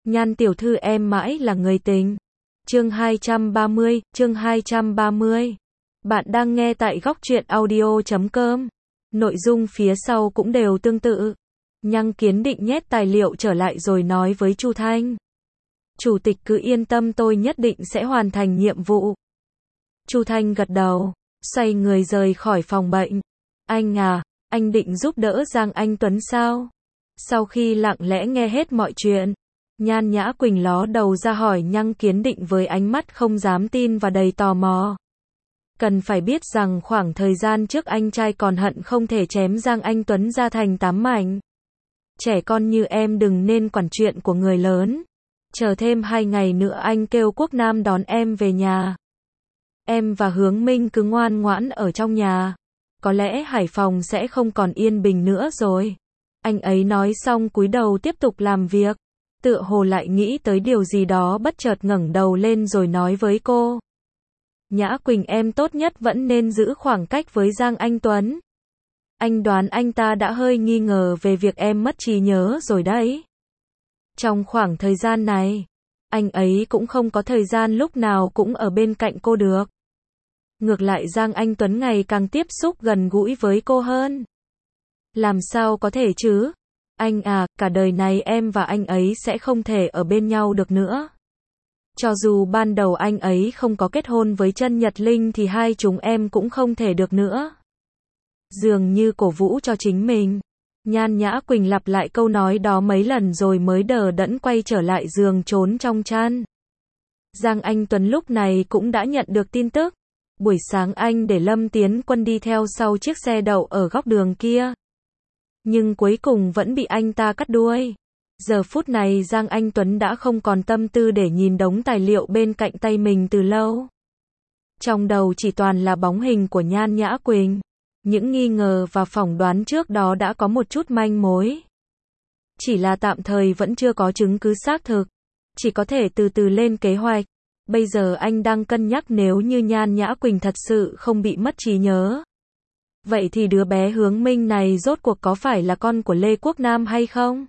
Nhan tiểu thư em mãi là người tình. Chương 230. Bạn đang nghe tại góc truyện audio.com. Nội dung phía sau cũng đều tương tự. Nhăng Kiến Định nhét tài liệu trở lại rồi nói với Chu Thanh. Chủ tịch cứ yên tâm, tôi nhất định sẽ hoàn thành nhiệm vụ. Chu Thanh gật đầu, xoay người rời khỏi phòng bệnh. Anh à, anh định giúp đỡ Giang Anh Tuấn sao? Sau khi lặng lẽ nghe hết mọi chuyện, Nhan Nhã Quỳnh ló đầu ra hỏi Nhăng Kiến Định với ánh mắt không dám tin và đầy tò mò. Cần phải biết rằng khoảng thời gian trước anh trai còn hận không thể chém Giang Anh Tuấn ra thành 8 mảnh. Trẻ con như em đừng nên quản chuyện của người lớn. Chờ thêm 2 ngày nữa anh kêu Quốc Nam đón em về nhà. Em và Hướng Minh cứ ngoan ngoãn ở trong nhà. Có lẽ Hải Phòng sẽ không còn yên bình nữa rồi. Anh ấy nói xong cúi đầu tiếp tục làm việc. Tựa hồ lại nghĩ tới điều gì đó, bất chợt ngẩng đầu lên rồi nói với cô. Nhã Quỳnh, em tốt nhất vẫn nên giữ khoảng cách với Giang Anh Tuấn. Anh đoán anh ta đã hơi nghi ngờ về việc em mất trí nhớ rồi đấy. Trong khoảng thời gian này, anh ấy cũng không có thời gian lúc nào cũng ở bên cạnh cô được. Ngược lại Giang Anh Tuấn ngày càng tiếp xúc gần gũi với cô hơn. Làm sao có thể chứ? Anh à, cả đời này em và anh ấy sẽ không thể ở bên nhau được nữa. Cho dù ban đầu anh ấy không có kết hôn với Chân Nhật Linh thì hai chúng em cũng không thể được nữa. Dường như cổ vũ cho chính mình. Nhan Nhã Quỳnh lặp lại câu nói đó mấy lần rồi mới đờ đẫn quay trở lại giường trốn trong chăn. Giang Anh Tuấn lúc này cũng đã nhận được tin tức. Buổi sáng anh để Lâm Tiến Quân đi theo sau chiếc xe đậu ở góc đường kia. Nhưng cuối cùng vẫn bị anh ta cắt đuôi. Giờ phút này Giang Anh Tuấn đã không còn tâm tư để nhìn đống tài liệu bên cạnh tay mình từ lâu. Trong đầu chỉ toàn là bóng hình của Nhan Nhã Quỳnh. Những nghi ngờ và phỏng đoán trước đó đã có một chút manh mối. Chỉ là tạm thời vẫn chưa có chứng cứ xác thực. Chỉ có thể từ từ lên kế hoạch. Bây giờ anh đang cân nhắc nếu như Nhan Nhã Quỳnh thật sự không bị mất trí nhớ. Vậy thì đứa bé Hướng Minh này rốt cuộc có phải là con của Lê Quốc Nam hay không?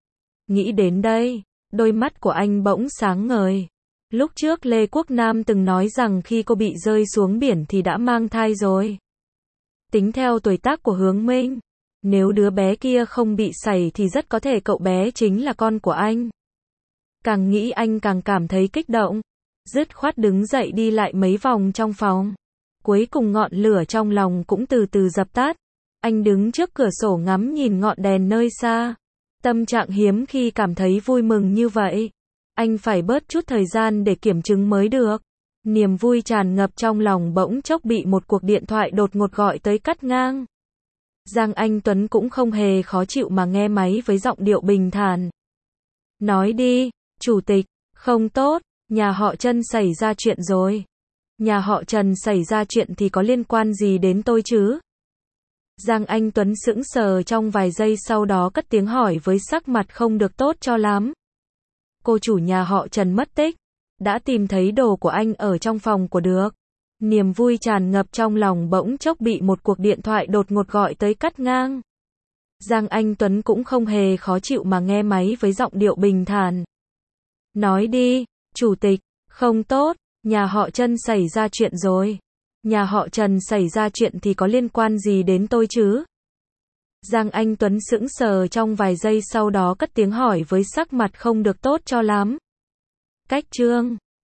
Nghĩ đến đây, đôi mắt của anh bỗng sáng ngời. Lúc trước Lê Quốc Nam từng nói rằng khi cô bị rơi xuống biển thì đã mang thai rồi. Tính theo tuổi tác của Hướng Minh, nếu đứa bé kia không bị sảy thì rất có thể cậu bé chính là con của anh. Càng nghĩ anh càng cảm thấy kích động. Dứt khoát đứng dậy đi lại mấy vòng trong phòng. Cuối cùng ngọn lửa trong lòng cũng từ từ dập tắt. Anh đứng trước cửa sổ ngắm nhìn ngọn đèn nơi xa. Tâm trạng hiếm khi cảm thấy vui mừng như vậy. Anh phải bớt chút thời gian để kiểm chứng mới được. Niềm vui tràn ngập trong lòng bỗng chốc bị một cuộc điện thoại đột ngột gọi tới cắt ngang. Giang Anh Tuấn cũng không hề khó chịu mà nghe máy với giọng điệu bình thản. Nói đi, chủ tịch, không tốt, nhà họ Trần xảy ra chuyện rồi. Nhà họ Trần xảy ra chuyện thì có liên quan gì đến tôi chứ? Giang Anh Tuấn sững sờ trong vài giây sau đó cất tiếng hỏi với sắc mặt không được tốt cho lắm. Cô chủ nhà họ Trần mất tích. Đã tìm thấy đồ của anh ở trong phòng của được. Niềm vui tràn ngập trong lòng bỗng chốc bị một cuộc điện thoại đột ngột gọi tới cắt ngang. Giang Anh Tuấn cũng không hề khó chịu mà nghe máy với giọng điệu bình thản. Nói đi, chủ tịch, không tốt, nhà họ Trần xảy ra chuyện rồi. Nhà họ Trần xảy ra chuyện thì có liên quan gì đến tôi chứ? Giang Anh Tuấn sững sờ trong vài giây sau đó cất tiếng hỏi với sắc mặt không được tốt cho lắm. Cách chương